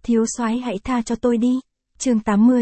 Thiếu soái hãy tha cho tôi đi. Chương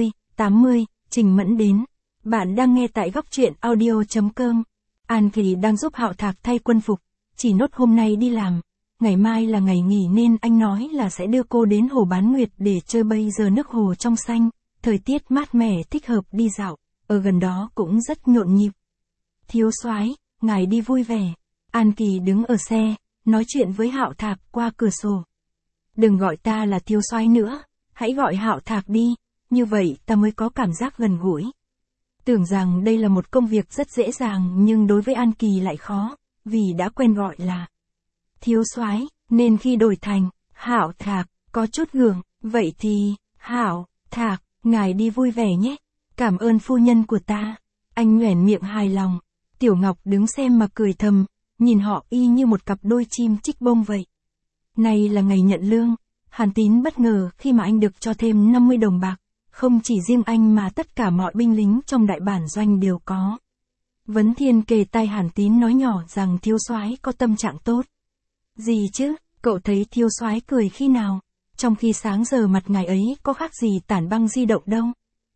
80, Trình Mẫn đến. Bạn đang nghe tại góc truyện audio.com. An Kỳ đang giúp Hạo Thạc thay quân phục, chỉ nốt hôm nay đi làm, ngày mai là ngày nghỉ nên anh nói là sẽ đưa cô đến hồ Bán Nguyệt để chơi. Bây giờ nước hồ trong xanh, thời tiết mát mẻ thích hợp đi dạo, ở gần đó cũng rất nhộn nhịp. Thiếu soái, ngài đi vui vẻ. An Kỳ đứng ở xe, nói chuyện với Hạo Thạc qua cửa sổ. Đừng gọi ta là thiếu soái nữa, hãy gọi Hạo Thạc đi, như vậy ta mới có cảm giác gần gũi. Tưởng rằng đây là một công việc rất dễ dàng nhưng đối với An Kỳ lại khó, vì đã quen gọi là thiếu soái, nên khi đổi thành Hạo Thạc, có chút gượng. Vậy thì, Hạo Thạc, ngài đi vui vẻ nhé. Cảm ơn phu nhân của ta. Anh nhoẻn miệng hài lòng. Tiểu Ngọc đứng xem mà cười thầm, nhìn họ y như một cặp đôi chim chích bông vậy. Nay là ngày nhận lương, Hàn Tín bất ngờ khi mà anh được cho thêm 50 đồng bạc. Không chỉ riêng anh mà tất cả mọi binh lính trong đại bản doanh đều có. Vấn Thiên kề tai Hàn Tín nói nhỏ rằng thiếu soái có tâm trạng tốt. Gì chứ, cậu thấy thiếu soái cười khi nào? Trong khi sáng giờ mặt ngài ấy có khác gì tản băng di động đâu.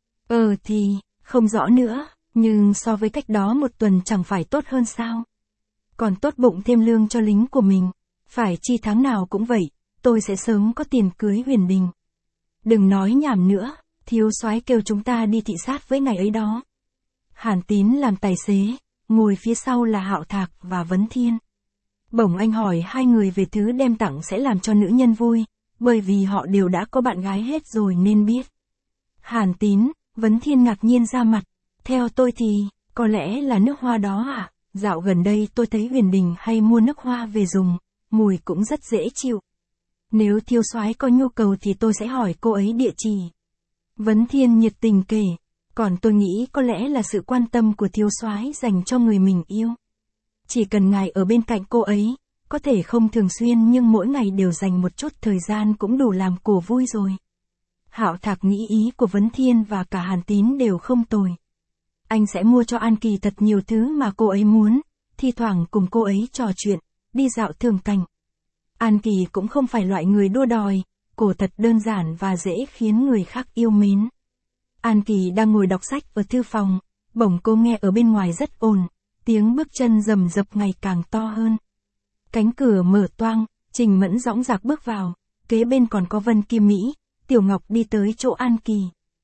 Thì, không rõ nữa, nhưng so với cách đó một tuần chẳng phải tốt hơn sao? Còn tốt bụng thêm lương cho lính của mình, phải chi tháng nào cũng vậy, tôi sẽ sớm có tiền cưới Huyền Đình. Đừng nói nhảm nữa, thiếu soái kêu chúng ta đi thị sát với ngài ấy đó. Hàn Tín làm tài xế, ngồi phía sau là Hạo Thạc và Vấn Thiên. Bỗng anh hỏi hai người về thứ đem tặng sẽ làm cho nữ nhân vui, bởi vì họ đều đã có bạn gái hết rồi nên biết. Hàn Tín, Vấn Thiên ngạc nhiên ra mặt. Theo tôi thì, có lẽ là nước hoa đó à? Dạo gần đây tôi thấy Huyền Đình hay mua nước hoa về dùng, mùi cũng rất dễ chịu. Nếu thiếu soái có nhu cầu thì tôi sẽ hỏi cô ấy địa chỉ. Vấn Thiên nhiệt tình kể, còn tôi nghĩ có lẽ là sự quan tâm của thiếu soái dành cho người mình yêu. Chỉ cần ngài ở bên cạnh cô ấy, có thể không thường xuyên nhưng mỗi ngày đều dành một chút thời gian cũng đủ làm cổ vui rồi. Hạo Thạc nghĩ ý của Vấn Thiên và cả Hàn Tín đều không tồi. Anh sẽ mua cho An Kỳ thật nhiều thứ mà cô ấy muốn, thi thoảng cùng cô ấy trò chuyện, đi dạo thưởng cảnh. An Kỳ cũng không phải loại người đua đòi, cô thật đơn giản và dễ khiến người khác yêu mến. An Kỳ đang ngồi đọc sách ở thư phòng, bỗng cô nghe ở bên ngoài rất ồn, tiếng bước chân rầm rập ngày càng to hơn. Cánh cửa mở toang, Trình Mẫn dõng dạc bước vào, kế bên còn có Vân Kim Mỹ. Tiểu Ngọc đi tới chỗ An Kỳ.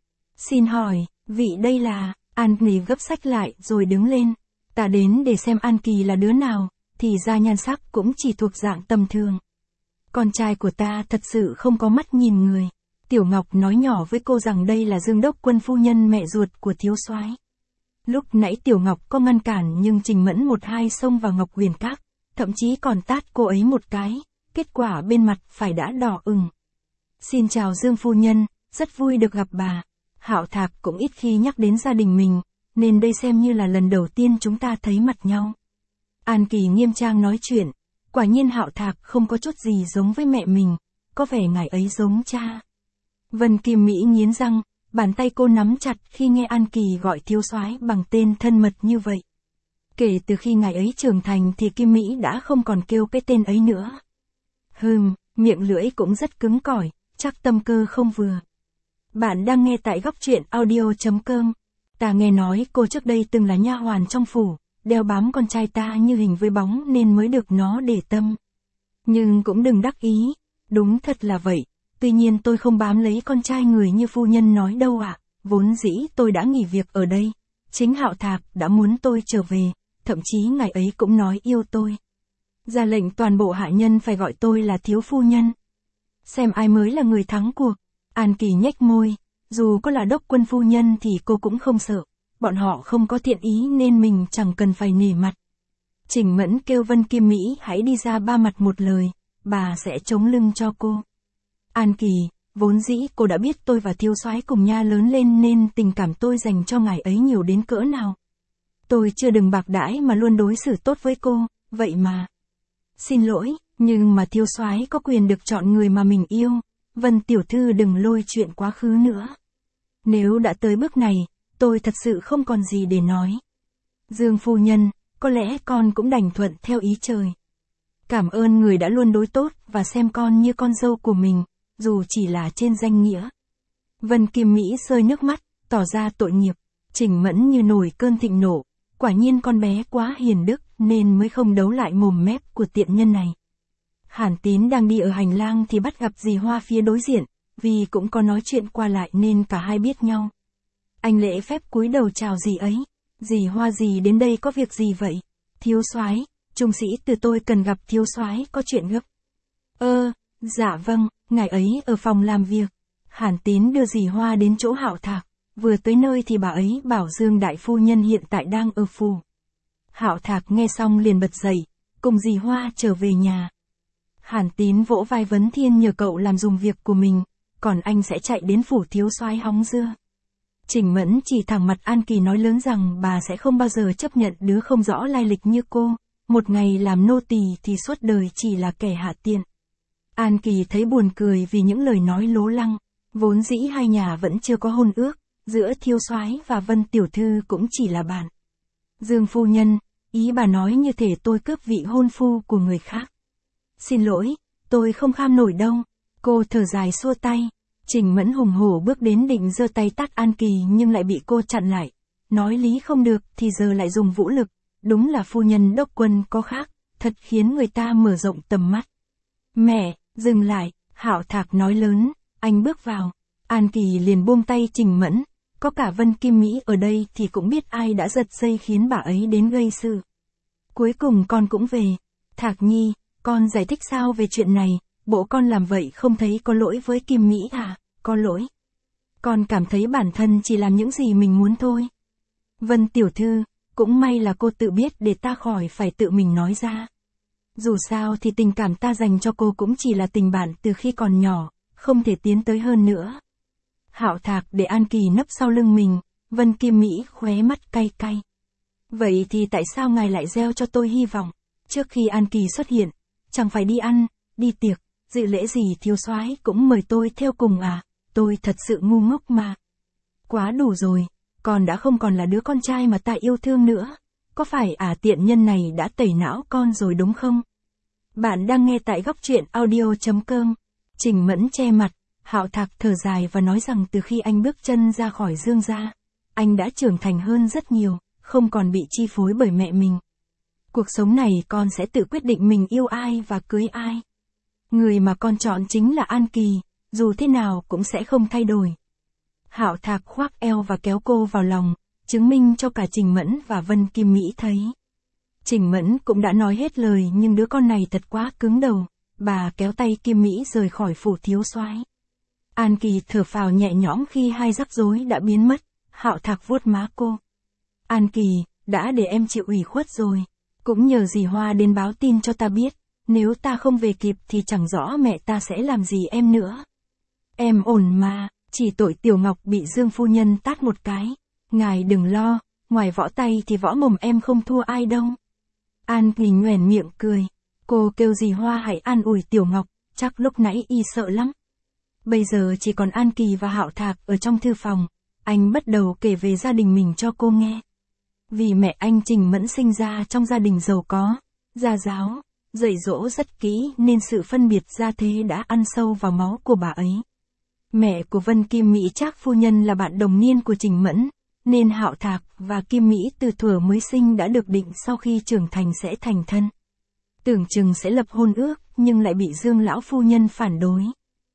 Xin hỏi, vị đây là... An Kỳ gấp sách lại rồi đứng lên. Ta đến để xem An Kỳ là đứa nào, thì ra nhan sắc cũng chỉ thuộc dạng tầm thường. Con trai của ta thật sự không có mắt nhìn người. Tiểu Ngọc nói nhỏ với cô rằng đây là Dương Đốc Quân phu nhân mẹ ruột của thiếu soái. Lúc nãy Tiểu Ngọc có ngăn cản nhưng Trình Mẫn một hai xông vào Ngọc Huyền Các, thậm chí còn tát cô ấy một cái, kết quả bên mặt phải đã đỏ ửng. Xin chào Dương phu nhân, rất vui được gặp bà. Hạo Thạc cũng ít khi nhắc đến gia đình mình, nên đây xem như là lần đầu tiên chúng ta thấy mặt nhau. An Kỳ nghiêm trang nói chuyện, quả nhiên Hạo Thạc không có chút gì giống với mẹ mình, có vẻ ngài ấy giống cha. Vân Kim Mỹ nghiến răng, bàn tay cô nắm chặt khi nghe An Kỳ gọi thiếu soái bằng tên thân mật như vậy. Kể từ khi ngài ấy trưởng thành thì Kim Mỹ đã không còn kêu cái tên ấy nữa. Miệng lưỡi cũng rất cứng cỏi, chắc tâm cơ không vừa. Bạn đang nghe tại góc truyện audio.com. Ta nghe nói cô trước đây từng là nha hoàn trong phủ, đeo bám con trai ta như hình với bóng nên mới được nó để tâm. Nhưng cũng đừng đắc ý, đúng thật là vậy, tuy nhiên tôi không bám lấy con trai người như phu nhân nói đâu ạ. Vốn dĩ tôi đã nghỉ việc ở đây, chính Hạo Thạc đã muốn tôi trở về, thậm chí ngài ấy cũng nói yêu tôi. Ra lệnh toàn bộ hạ nhân phải gọi tôi là thiếu phu nhân. Xem ai mới là người thắng cuộc. An Kỳ nhếch môi, dù có là Đốc Quân phu nhân thì cô cũng không sợ, bọn họ không có thiện ý nên mình chẳng cần phải nể mặt. Trình Mẫn kêu Vân Kim Mỹ hãy đi ra ba mặt một lời, bà sẽ chống lưng cho cô. An Kỳ, vốn dĩ cô đã biết tôi và thiếu soái cùng nha lớn lên nên tình cảm tôi dành cho ngài ấy nhiều đến cỡ nào. Tôi chưa đừng bạc đãi mà luôn đối xử tốt với cô, vậy mà. Xin lỗi, nhưng mà thiếu soái có quyền được chọn người mà mình yêu. Vân tiểu thư đừng lôi chuyện quá khứ nữa. Nếu đã tới bước này, tôi thật sự không còn gì để nói. Dương phu nhân, có lẽ con cũng đành thuận theo ý trời. Cảm ơn người đã luôn đối tốt và xem con như con dâu của mình, dù chỉ là trên danh nghĩa. Vân Kim Mỹ rơi nước mắt, tỏ ra tội nghiệp. Trình Mẫn như nổi cơn thịnh nộ, quả nhiên con bé quá hiền đức nên mới không đấu lại mồm mép của tiện nhân này. Hàn Tín đang đi ở hành lang thì bắt gặp dì Hoa phía đối diện, vì cũng có nói chuyện qua lại nên cả hai biết nhau. Anh lễ phép cúi đầu chào dì ấy. Dì Hoa, dì đến đây có việc gì vậy? Thiếu soái, trung sĩ Từ tôi cần gặp thiếu soái, có chuyện gấp. Dạ vâng, ngài ấy ở phòng làm việc. Hàn Tín đưa dì Hoa đến chỗ Hạo Thạc. Vừa tới nơi thì bà ấy bảo Dương đại phu nhân hiện tại đang ở phủ. Hạo Thạc nghe xong liền bật dậy, cùng dì Hoa trở về nhà. Hàn Tín vỗ vai Vấn Thiên nhờ cậu làm dùng việc của mình, còn anh sẽ chạy đến phủ thiếu soái hóng dưa. Trình Mẫn chỉ thẳng mặt An Kỳ nói lớn rằng bà sẽ không bao giờ chấp nhận đứa không rõ lai lịch như cô, một ngày làm nô tỳ thì suốt đời chỉ là kẻ hạ tiện. An Kỳ thấy buồn cười vì những lời nói lố lăng, vốn dĩ hai nhà vẫn chưa có hôn ước, giữa thiếu soái và Vân tiểu thư cũng chỉ là bạn. Dương phu nhân, ý bà nói như thể tôi cướp vị hôn phu của người khác. Xin lỗi, tôi không kham nổi đâu. Cô thở dài xua tay. Trình Mẫn hùng hổ bước đến định giơ tay tát An Kỳ nhưng lại bị cô chặn lại. Nói lý không được thì giờ lại dùng vũ lực. Đúng là phu nhân đốc quân có khác, thật khiến người ta mở rộng tầm mắt. Mẹ, dừng lại, Hạo Thạc nói lớn. Anh bước vào. An Kỳ liền buông tay Trình Mẫn. Có cả Vân Kim Mỹ ở đây thì cũng biết ai đã giật dây khiến bà ấy đến gây sự. Cuối cùng con cũng về. Thạc Nhi, con giải thích sao về chuyện này, bộ con làm vậy không thấy có lỗi với Kim Mỹ à? Có lỗi. Con cảm thấy bản thân chỉ làm những gì mình muốn thôi. Vân tiểu thư, cũng may là cô tự biết để ta khỏi phải tự mình nói ra. Dù sao thì tình cảm ta dành cho cô cũng chỉ là tình bạn từ khi còn nhỏ, không thể tiến tới hơn nữa. Hạo Thạc để An Kỳ nấp sau lưng mình, Vân Kim Mỹ khóe mắt cay cay. Vậy thì tại sao ngài lại gieo cho tôi hy vọng? Trước khi An Kỳ xuất hiện, chẳng phải đi ăn, đi tiệc, dự lễ gì thiếu soái cũng mời tôi theo cùng à? Tôi thật sự ngu ngốc mà. Quá đủ rồi, con đã không còn là đứa con trai mà ta yêu thương nữa. Có phải tiện nhân này đã tẩy não con rồi đúng không? Bạn đang nghe tại góc truyện audio.com. Trình Mẫn che mặt, Hạo Thạc thở dài và nói rằng từ khi anh bước chân ra khỏi Dương gia, anh đã trưởng thành hơn rất nhiều, không còn bị chi phối bởi mẹ mình. Cuộc sống này con sẽ tự quyết định mình yêu ai và cưới ai. Người mà con chọn chính là An Kỳ, dù thế nào cũng sẽ không thay đổi. Hạo Thạc khoác eo và kéo cô vào lòng, chứng minh cho cả Trình Mẫn và Vân Kim Mỹ thấy. Trình Mẫn cũng đã nói hết lời nhưng đứa con này thật quá cứng đầu. Bà kéo tay Kim Mỹ rời khỏi phủ thiếu soái. An Kỳ thở phào nhẹ nhõm khi hai rắc rối đã biến mất. Hạo Thạc vuốt má cô. An Kỳ, đã để em chịu ủy khuất rồi. Cũng nhờ dì Hoa đến báo tin cho ta biết. Nếu ta không về kịp thì chẳng rõ mẹ ta sẽ làm gì em nữa. Em ổn mà, chỉ tội Tiểu Ngọc bị Dương phu nhân tát một cái. Ngài đừng lo, ngoài võ tay thì võ mồm em không thua ai đâu. An Kỳ nhoẻn miệng cười. Cô kêu dì Hoa hãy an ủi Tiểu Ngọc, chắc lúc nãy y sợ lắm. Bây giờ chỉ còn An Kỳ và Hạo Thạc ở trong thư phòng. Anh bắt đầu kể về gia đình mình cho cô nghe. Vì mẹ anh Trình Mẫn sinh ra trong gia đình giàu có, gia giáo, dạy dỗ rất kỹ nên sự phân biệt gia thế đã ăn sâu vào máu của bà ấy. Mẹ của Vân Kim Mỹ Trác phu nhân là bạn đồng niên của Trình Mẫn, nên Hạo Thạc và Kim Mỹ từ thuở mới sinh đã được định sau khi trưởng thành sẽ thành thân. Tưởng chừng sẽ lập hôn ước, nhưng lại bị Dương lão phu nhân phản đối.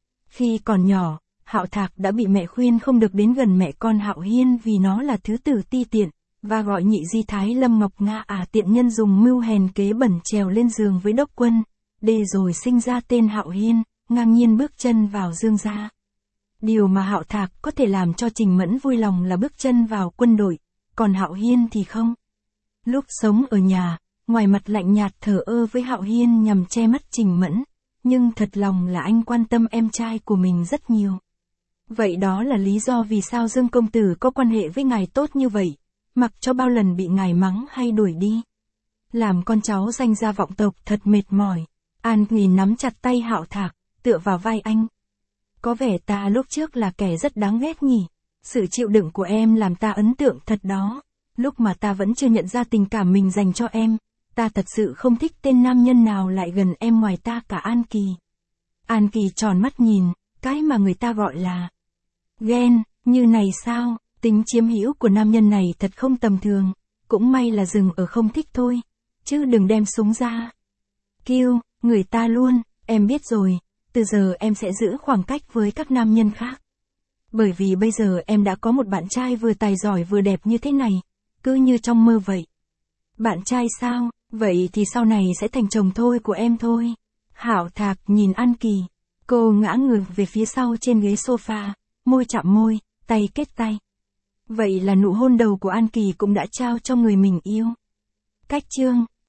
Khi còn nhỏ, Hạo Thạc đã bị mẹ khuyên không được đến gần mẹ con Hạo Hiên vì nó là thứ tử ti tiện, và gọi nhị di thái Lâm Ngọc Nga tiện nhân dùng mưu hèn kế bẩn trèo lên giường với đốc quân, để rồi sinh ra tên Hạo Hiên, ngang nhiên bước chân vào Dương gia. Điều mà Hạo Thạc có thể làm cho Trình Mẫn vui lòng là bước chân vào quân đội, còn Hạo Hiên thì không. Lúc sống ở nhà, ngoài mặt lạnh nhạt thờ ơ với Hạo Hiên nhằm che mắt Trình Mẫn, nhưng thật lòng là anh quan tâm em trai của mình rất nhiều. Vậy đó là lý do vì sao Dương công tử có quan hệ với ngài tốt như vậy, mặc cho bao lần bị ngài mắng hay đuổi đi. Làm con cháu danh gia vọng tộc thật mệt mỏi. An Kỳ nắm chặt tay Hạo Thạc, tựa vào vai anh. Có vẻ ta lúc trước là kẻ rất đáng ghét nhỉ. Sự chịu đựng của em làm ta ấn tượng thật đó. Lúc mà ta vẫn chưa nhận ra tình cảm mình dành cho em, ta thật sự không thích tên nam nhân nào lại gần em ngoài ta cả An Kỳ. An Kỳ tròn mắt nhìn, cái mà người ta gọi là ghen, như này sao, tính chiếm hữu của nam nhân này thật không tầm thường, cũng may là dừng ở không thích thôi, chứ đừng đem súng ra. Kêu, người ta luôn, em biết rồi, từ giờ em sẽ giữ khoảng cách với các nam nhân khác. Bởi vì bây giờ em đã có một bạn trai vừa tài giỏi vừa đẹp như thế này, cứ như trong mơ vậy. Bạn trai sao, vậy thì sau này sẽ thành chồng thôi của em thôi. Hảo Thạc nhìn An Kỳ, cô ngã ngược về phía sau trên ghế sofa, môi chạm môi, tay kết tay. Vậy là nụ hôn đầu của An Kỳ cũng đã trao cho người mình yêu. Cách chương